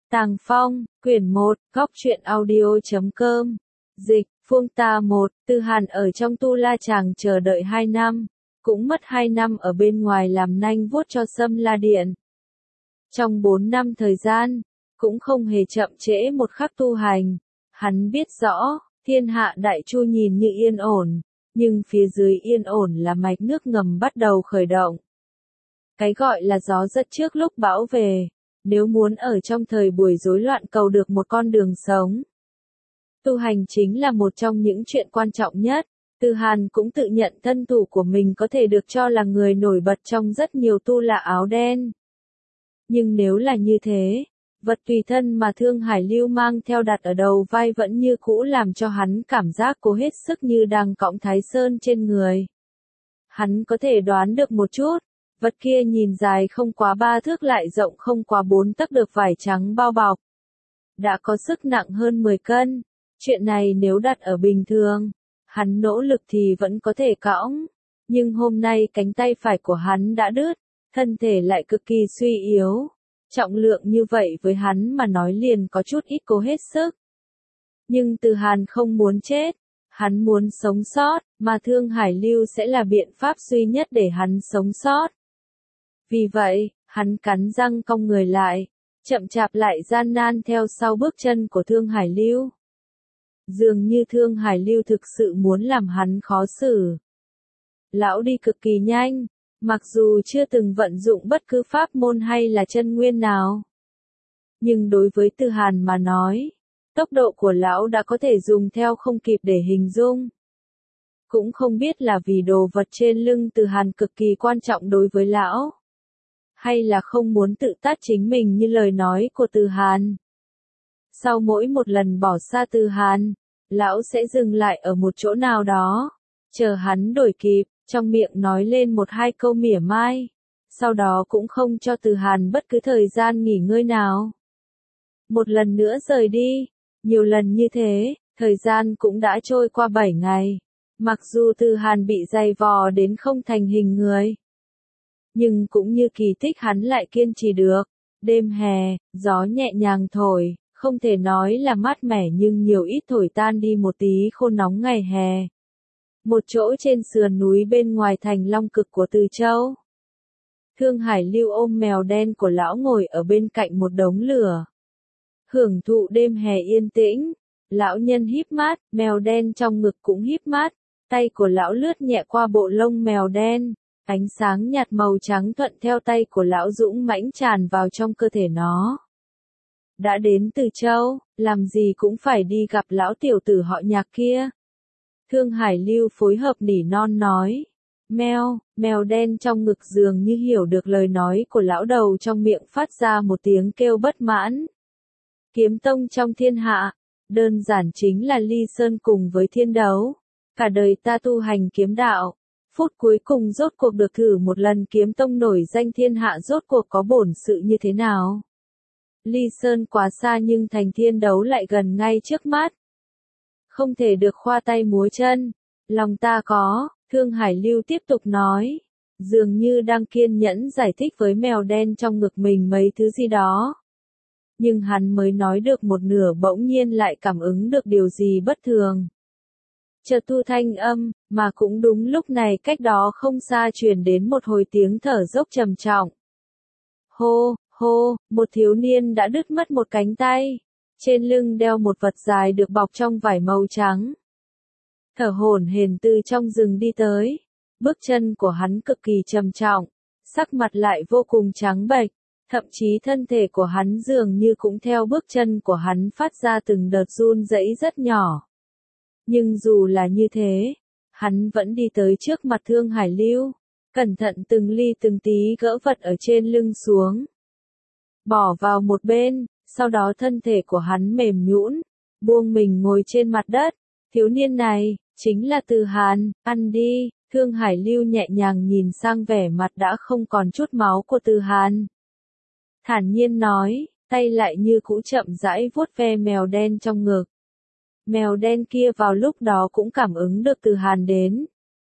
Tàng Phong, quyển 1, góc truyện audio.com. Dịch, Phương Ta 1, Từ Hàn ở trong Tu La Tràng chờ đợi 2 năm, cũng mất 2 năm ở bên ngoài làm nanh vuốt cho Sâm La Điện. Trong 4 năm thời gian, cũng không hề chậm trễ một khắc tu hành. Hắn biết rõ, thiên hạ đại chu nhìn như yên ổn, nhưng phía dưới yên ổn là mạch nước ngầm bắt đầu khởi động. Cái gọi là gió rất trước lúc bão về, nếu muốn ở trong thời buổi rối loạn cầu được một con đường sống. Tu hành chính là một trong những chuyện quan trọng nhất. Từ Hàn cũng tự nhận thân thủ của mình có thể được cho là người nổi bật trong rất nhiều tu la áo đen. Nhưng nếu là như thế, vật tùy thân mà Thương Hải Lưu mang theo đặt ở đầu vai vẫn như cũ làm cho hắn cảm giác cố hết sức như đang cõng Thái Sơn trên người. Hắn có thể đoán được một chút, vật kia nhìn dài không quá 3 thước lại rộng không quá 4 tấc được vải trắng bao bọc. Đã có sức nặng hơn 10 cân, chuyện này nếu đặt ở bình thường, hắn nỗ lực thì vẫn có thể cõng, nhưng hôm nay cánh tay phải của hắn đã đứt, thân thể lại cực kỳ suy yếu. Trọng lượng như vậy với hắn mà nói liền có chút ít cố hết sức. Nhưng Từ Hàn không muốn chết, hắn muốn sống sót, mà Thương Hải Lưu sẽ là biện pháp duy nhất để hắn sống sót. Vì vậy, hắn cắn răng cong người lại, chậm chạp lại gian nan theo sau bước chân của Thương Hải Lưu. Dường như Thương Hải Lưu thực sự muốn làm hắn khó xử. Lão đi cực kỳ nhanh, mặc dù chưa từng vận dụng bất cứ pháp môn hay là chân nguyên nào. Nhưng đối với Từ Hàn mà nói, tốc độ của lão đã có thể dùng theo không kịp để hình dung. Cũng không biết là vì đồ vật trên lưng Từ Hàn cực kỳ quan trọng đối với lão, hay là không muốn tự tát chính mình như lời nói của Từ Hàn. Sau mỗi một lần bỏ xa Từ Hàn, lão sẽ dừng lại ở một chỗ nào đó, chờ hắn đổi kịp, trong miệng nói lên 1-2 câu mỉa mai, sau đó cũng không cho Từ Hàn bất cứ thời gian nghỉ ngơi nào. Một lần nữa rời đi, nhiều lần như thế, thời gian cũng đã trôi qua 7 ngày, mặc dù Từ Hàn bị dày vò đến không thành hình người. Nhưng cũng như kỳ tích hắn lại kiên trì được. Đêm hè, gió nhẹ nhàng thổi, không thể nói là mát mẻ nhưng nhiều ít thổi tan đi một tí khô nóng ngày hè. Một chỗ trên sườn núi bên ngoài thành Long Cực của Từ Châu. Thương Hải Lưu ôm mèo đen của lão ngồi ở bên cạnh một đống lửa. Hưởng thụ đêm hè yên tĩnh, lão nhân híp mắt, mèo đen trong ngực cũng híp mắt, tay của lão lướt nhẹ qua bộ lông mèo đen. Ánh sáng nhạt màu trắng thuận theo tay của lão dũng mãnh tràn vào trong cơ thể nó. Đã đến Từ Châu, làm gì cũng phải đi gặp lão tiểu tử họ Nhạc kia. Thương Hải Lưu phối hợp nỉ non nói. Mèo đen trong ngực dường như hiểu được lời nói của lão đầu trong miệng phát ra một tiếng kêu bất mãn. Kiếm tông trong thiên hạ, đơn giản chính là ly sơn cùng với thiên đấu. Cả đời ta tu hành kiếm đạo. Phút cuối cùng rốt cuộc được thử một lần kiếm tông nổi danh thiên hạ rốt cuộc có bổn sự như thế nào. Ly Sơn quá xa nhưng thành thiên đấu lại gần ngay trước mắt. Không thể được khoa tay múa chân. Lòng ta có, Thương Hải Lưu tiếp tục nói. Dường như đang kiên nhẫn giải thích với mèo đen trong ngực mình mấy thứ gì đó. Nhưng hắn mới nói được một nửa bỗng nhiên lại cảm ứng được điều gì bất thường. Chợt thu thanh âm, mà cũng đúng lúc này cách đó không xa truyền đến một hồi tiếng thở dốc trầm trọng. Hô, hô, một thiếu niên đã đứt mất một cánh tay, trên lưng đeo một vật dài được bọc trong vải màu trắng. Thở hổn hển từ trong rừng đi tới, bước chân của hắn cực kỳ trầm trọng, sắc mặt lại vô cùng trắng bệch, thậm chí thân thể của hắn dường như cũng theo bước chân của hắn phát ra từng đợt run rẩy rất nhỏ. Nhưng dù là như thế, hắn vẫn đi tới trước mặt Thương Hải Lưu, cẩn thận từng ly từng tí gỡ vật ở trên lưng xuống. Bỏ vào một bên, sau đó thân thể của hắn mềm nhũn, buông mình ngồi trên mặt đất. Thiếu niên này, chính là Từ Hàn, ăn đi. Thương Hải Lưu nhẹ nhàng nhìn sang vẻ mặt đã không còn chút máu của Từ Hàn. Thản nhiên nói, tay lại như cũ chậm rãi vuốt ve mèo đen trong ngực. Mèo đen kia vào lúc đó cũng cảm ứng được Từ Hàn đến.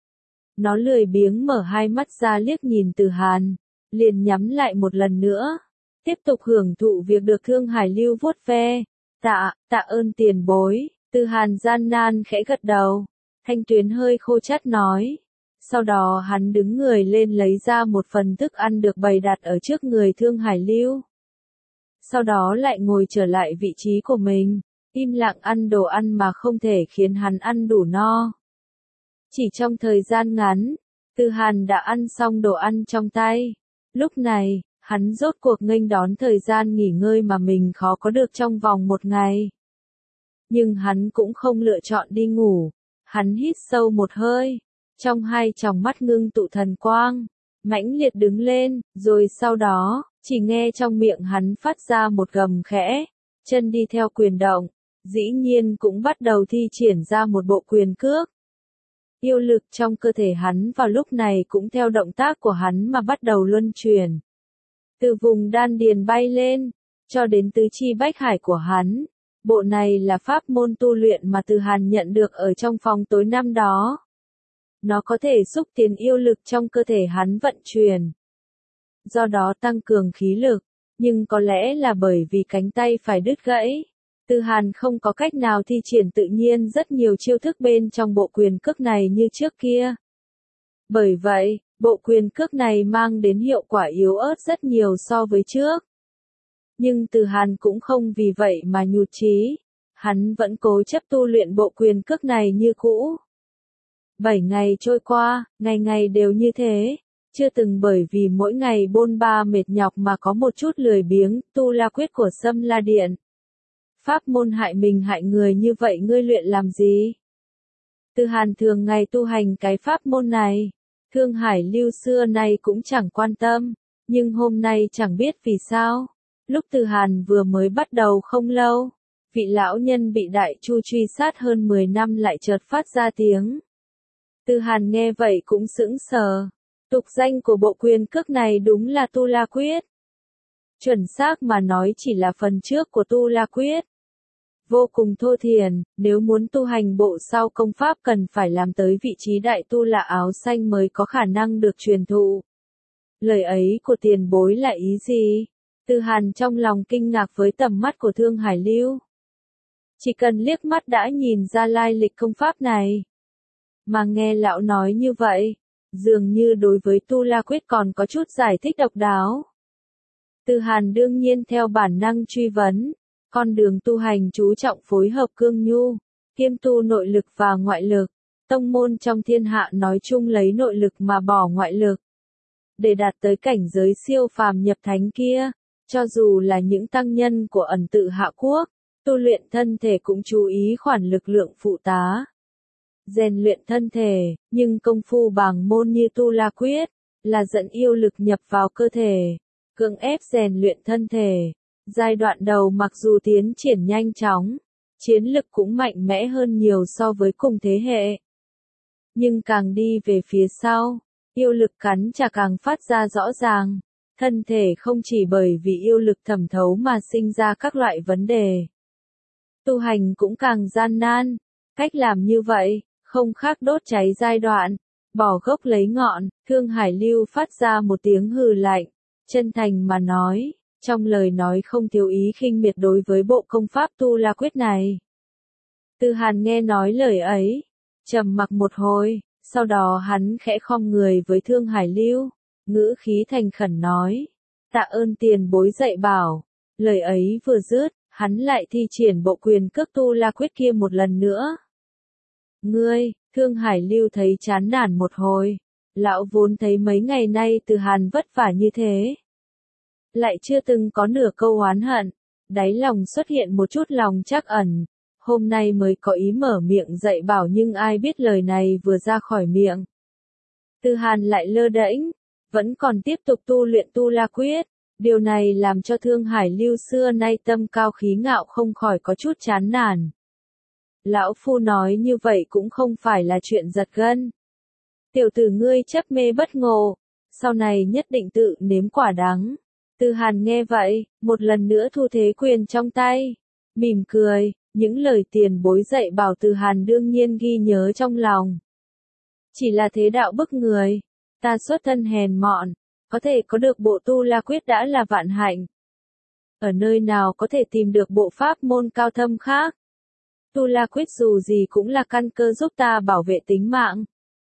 Nó lười biếng mở hai mắt ra liếc nhìn Từ Hàn, liền nhắm lại một lần nữa. tiếp tục hưởng thụ việc được Thương Hải Lưu vuốt ve. Tạ ơn tiền bối, Từ Hàn gian nan khẽ gật đầu. Thanh Tuyến hơi khô chát nói. Sau đó hắn đứng người lên lấy ra một phần thức ăn được bày đặt ở trước người Thương Hải Lưu. Sau đó lại ngồi trở lại vị trí của mình, im lặng ăn đồ ăn mà không thể khiến hắn ăn đủ no. Chỉ trong thời gian ngắn, Từ Hàn đã ăn xong đồ ăn trong tay. Lúc này, hắn rốt cuộc nghênh đón thời gian nghỉ ngơi mà mình khó có được trong vòng một ngày. Nhưng hắn cũng không lựa chọn đi ngủ. Hắn hít sâu một hơi, trong hai tròng mắt ngưng tụ thần quang, mãnh liệt đứng lên, rồi sau đó, chỉ nghe trong miệng hắn phát ra một gầm khẽ, chân đi theo quyền động, dĩ nhiên cũng bắt đầu thi triển ra một bộ quyền cước. Yêu lực trong cơ thể hắn vào lúc này cũng theo động tác của hắn mà bắt đầu luân chuyển. Từ vùng đan điền bay lên, cho đến tứ chi bách hải của hắn. Bộ này là pháp môn tu luyện mà Từ Hàn nhận được ở trong phòng tối năm đó. Nó có thể xúc tiến yêu lực trong cơ thể hắn vận chuyển. Do đó tăng cường khí lực, nhưng có lẽ là bởi vì cánh tay phải đứt gãy. Từ Hàn không có cách nào thi triển tự nhiên rất nhiều chiêu thức bên trong bộ quyền cước này như trước kia. Bởi vậy, bộ quyền cước này mang đến hiệu quả yếu ớt rất nhiều so với trước. Nhưng Từ Hàn cũng không vì vậy mà nhụt chí, hắn vẫn cố chấp tu luyện bộ quyền cước này như cũ. 7 ngày trôi qua, ngày ngày đều như thế, chưa từng bởi vì mỗi ngày bôn ba mệt nhọc mà có một chút lười biếng, tu la quyết của Sâm La Điện. Pháp môn hại mình hại người như vậy ngươi luyện làm gì? Từ Hàn thường ngày tu hành cái pháp môn này, Thương Hải Lưu xưa nay cũng chẳng quan tâm, nhưng hôm nay chẳng biết vì sao. Lúc Từ Hàn vừa mới bắt đầu không lâu, vị lão nhân bị Đại Chu truy sát hơn 10 năm lại chợt phát ra tiếng. Từ Hàn nghe vậy cũng sững sờ. Tục danh của bộ quyền cước này đúng là Tu La Quyết. Chuẩn xác mà nói chỉ là phần trước của Tu La Quyết. Vô cùng thô thiển, nếu muốn tu hành bộ sau công pháp cần phải làm tới vị trí đại tu la áo xanh mới có khả năng được truyền thụ. Lời ấy của tiền bối là ý gì? Từ Hàn trong lòng kinh ngạc với tầm mắt của Thương Hải Lưu. Chỉ cần liếc mắt đã nhìn ra lai lịch công pháp này. Mà nghe lão nói như vậy, dường như đối với Tu La Quyết còn có chút giải thích độc đáo. Từ Hàn đương nhiên theo bản năng truy vấn, con đường tu hành chú trọng phối hợp cương nhu, kiêm tu nội lực và ngoại lực. Tông môn trong thiên hạ nói chung lấy nội lực mà bỏ ngoại lực. Để đạt tới cảnh giới siêu phàm nhập thánh kia, cho dù là những tăng nhân của ẩn tự hạ quốc, tu luyện thân thể cũng chú ý khoản lực lượng phụ tá. Rèn luyện thân thể, nhưng công phu bàng môn như Tu La Quyết, là dẫn yêu lực nhập vào cơ thể, cưỡng ép rèn luyện thân thể. Giai đoạn đầu mặc dù tiến triển nhanh chóng, chiến lực cũng mạnh mẽ hơn nhiều so với cùng thế hệ. Nhưng càng đi về phía sau, yêu lực cắn chả càng phát ra rõ ràng. Thân thể không chỉ bởi vì yêu lực thẩm thấu mà sinh ra các loại vấn đề. Tu hành cũng càng gian nan. Cách làm như vậy, không khác đốt cháy giai đoạn, bỏ gốc lấy ngọn. Thương Hải Lưu phát ra một tiếng hừ lạnh, chân thành mà nói, trong lời nói không thiếu ý khinh miệt đối với bộ công pháp Tu La Quyết này. Từ Hàn nghe nói lời ấy, trầm mặc một hồi, sau đó hắn khẽ khom người với Thương Hải Lưu, ngữ khí thành khẩn nói, tạ ơn tiền bối dạy bảo. Lời ấy vừa dứt, hắn lại thi triển bộ quyền cước Tu La Quyết kia một lần nữa. Ngươi, Thương Hải Lưu thấy chán nản một hồi, lão vốn thấy mấy ngày nay Từ Hàn vất vả như thế. Lại chưa từng có nửa câu oán hận, đáy lòng xuất hiện một chút lòng trắc ẩn, hôm nay mới có ý mở miệng dạy bảo nhưng ai biết lời này vừa ra khỏi miệng. Từ Hàn lại lơ đễnh, vẫn còn tiếp tục tu luyện Tu La Quyết, điều này làm cho Thương Hải Lưu xưa nay tâm cao khí ngạo không khỏi có chút chán nản. Lão phu nói như vậy cũng không phải là chuyện giật gân. Tiểu tử ngươi chấp mê bất ngộ, sau này nhất định tự nếm quả đắng. Từ Hàn nghe vậy, một lần nữa thu thế quyền trong tay, mỉm cười, những lời tiền bối dạy bảo Từ Hàn đương nhiên ghi nhớ trong lòng. Chỉ là thế đạo bức người, ta xuất thân hèn mọn, có thể có được bộ Tu La Quyết đã là vạn hạnh, ở nơi nào có thể tìm được bộ pháp môn cao thâm khác. Tu La Quyết dù gì cũng là căn cơ giúp ta bảo vệ tính mạng.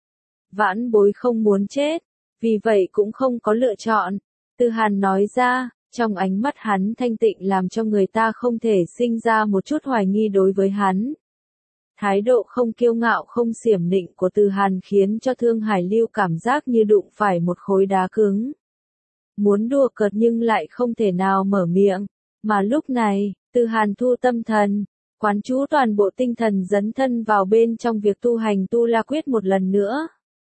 Vãn bối không muốn chết, vì vậy cũng không có lựa chọn. Từ Hàn nói ra, trong ánh mắt hắn thanh tịnh làm cho người ta không thể sinh ra một chút hoài nghi đối với hắn. Thái độ không kiêu ngạo không xiểm nịnh của Từ Hàn khiến cho Thương Hải Lưu cảm giác như đụng phải một khối đá cứng. Muốn đùa cợt nhưng lại không thể nào mở miệng, mà lúc này, Từ Hàn thu tâm thần, quán chú toàn bộ tinh thần dấn thân vào bên trong việc tu hành Tu La Quyết một lần nữa.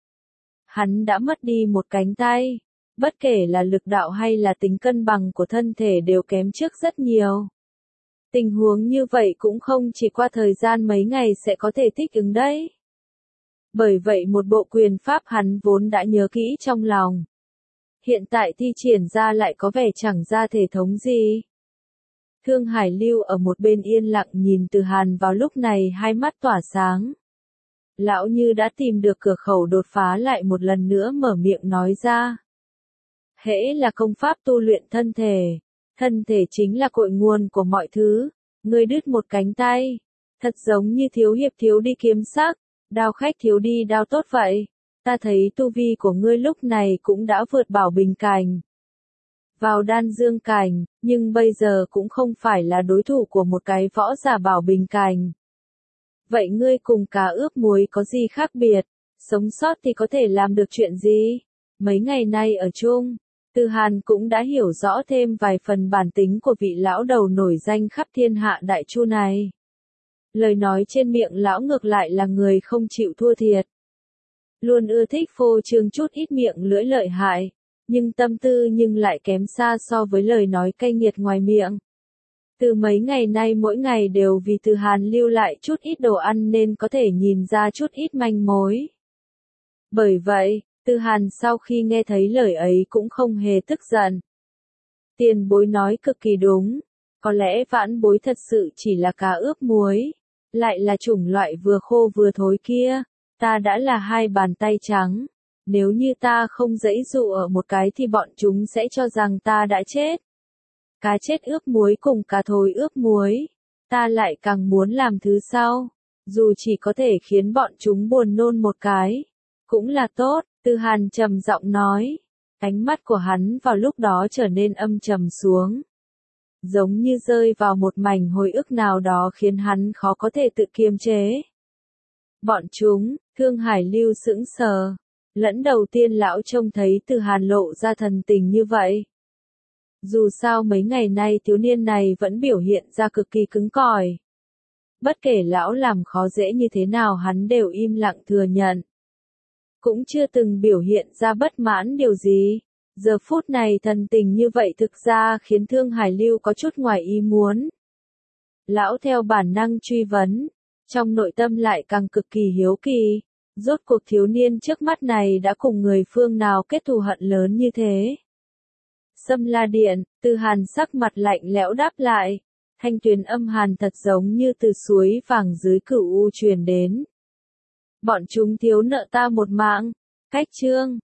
Hắn đã mất đi một cánh tay, bất kể là lực đạo hay là tính cân bằng của thân thể đều kém trước rất nhiều. Tình huống như vậy cũng không chỉ qua thời gian mấy ngày sẽ có thể thích ứng đấy. Bởi vậy một bộ quyền pháp hắn vốn đã nhớ kỹ trong lòng. Hiện tại thi triển ra lại có vẻ chẳng ra thể thống gì. Thương Hải Lưu ở một bên yên lặng nhìn Từ Hàn vào lúc này hai mắt tỏa sáng. Lão như đã tìm được cửa khẩu đột phá lại một lần nữa mở miệng nói ra. Hễ là công pháp tu luyện thân thể chính là cội nguồn của mọi thứ, ngươi đứt một cánh tay, thật giống như thiếu hiệp thiếu đi kiếm sắc, đao khách thiếu đi đao tốt vậy, ta thấy tu vi của ngươi lúc này cũng đã vượt bảo bình cảnh. Vào đan dương cảnh, nhưng bây giờ cũng không phải là đối thủ của một cái võ giả bảo bình cảnh. Vậy ngươi cùng cá ướp muối có gì khác biệt, sống sót thì có thể làm được chuyện gì? Mấy ngày nay ở chung, Từ Hàn cũng đã hiểu rõ thêm vài phần bản tính của vị lão đầu nổi danh khắp thiên hạ đại chu này. Lời nói trên miệng lão ngược lại là người không chịu thua thiệt. Luôn ưa thích phô trương chút ít miệng lưỡi lợi hại, nhưng tâm tư nhưng lại kém xa so với lời nói cay nghiệt ngoài miệng. Từ mấy ngày nay mỗi ngày đều vì Từ Hàn lưu lại chút ít đồ ăn nên có thể nhìn ra chút ít manh mối. Bởi vậy, Từ Hàn sau khi nghe thấy lời ấy cũng không hề tức giận. Tiền bối nói cực kỳ đúng, có lẽ vãn bối thật sự chỉ là cá ướp muối, lại là chủng loại vừa khô vừa thối kia, ta đã là hai bàn tay trắng, nếu như ta không giãy dụ ở một cái thì bọn chúng sẽ cho rằng ta đã chết. Cá chết ướp muối cùng cá thối ướp muối, ta lại càng muốn làm thứ sau, dù chỉ có thể khiến bọn chúng buồn nôn một cái, cũng là tốt. Từ Hàn trầm giọng nói, ánh mắt của hắn vào lúc đó trở nên âm trầm xuống. Giống như rơi vào một mảnh hồi ức nào đó khiến hắn khó có thể tự kiềm chế. Bọn chúng, Thương Hải Lưu sững sờ, lẫn đầu tiên lão trông thấy Từ Hàn lộ ra thần tình như vậy. Dù sao mấy ngày nay thiếu niên này vẫn biểu hiện ra cực kỳ cứng cỏi. Bất kể lão làm khó dễ như thế nào hắn đều im lặng thừa nhận. Cũng chưa từng biểu hiện ra bất mãn điều gì. Giờ phút này thần tình như vậy thực ra khiến Thương Hải Lưu có chút ngoài ý muốn. Lão theo bản năng truy vấn, trong nội tâm lại càng cực kỳ hiếu kỳ. Rốt cuộc thiếu niên trước mắt này đã cùng người phương nào kết thù hận lớn như thế. Sâm La Điện, Từ Hàn sắc mặt lạnh lẽo đáp lại. Thanh tuyền âm hàn thật giống như từ suối vàng dưới cửu u truyền đến. Bọn chúng thiếu nợ ta một mạng. Cách chương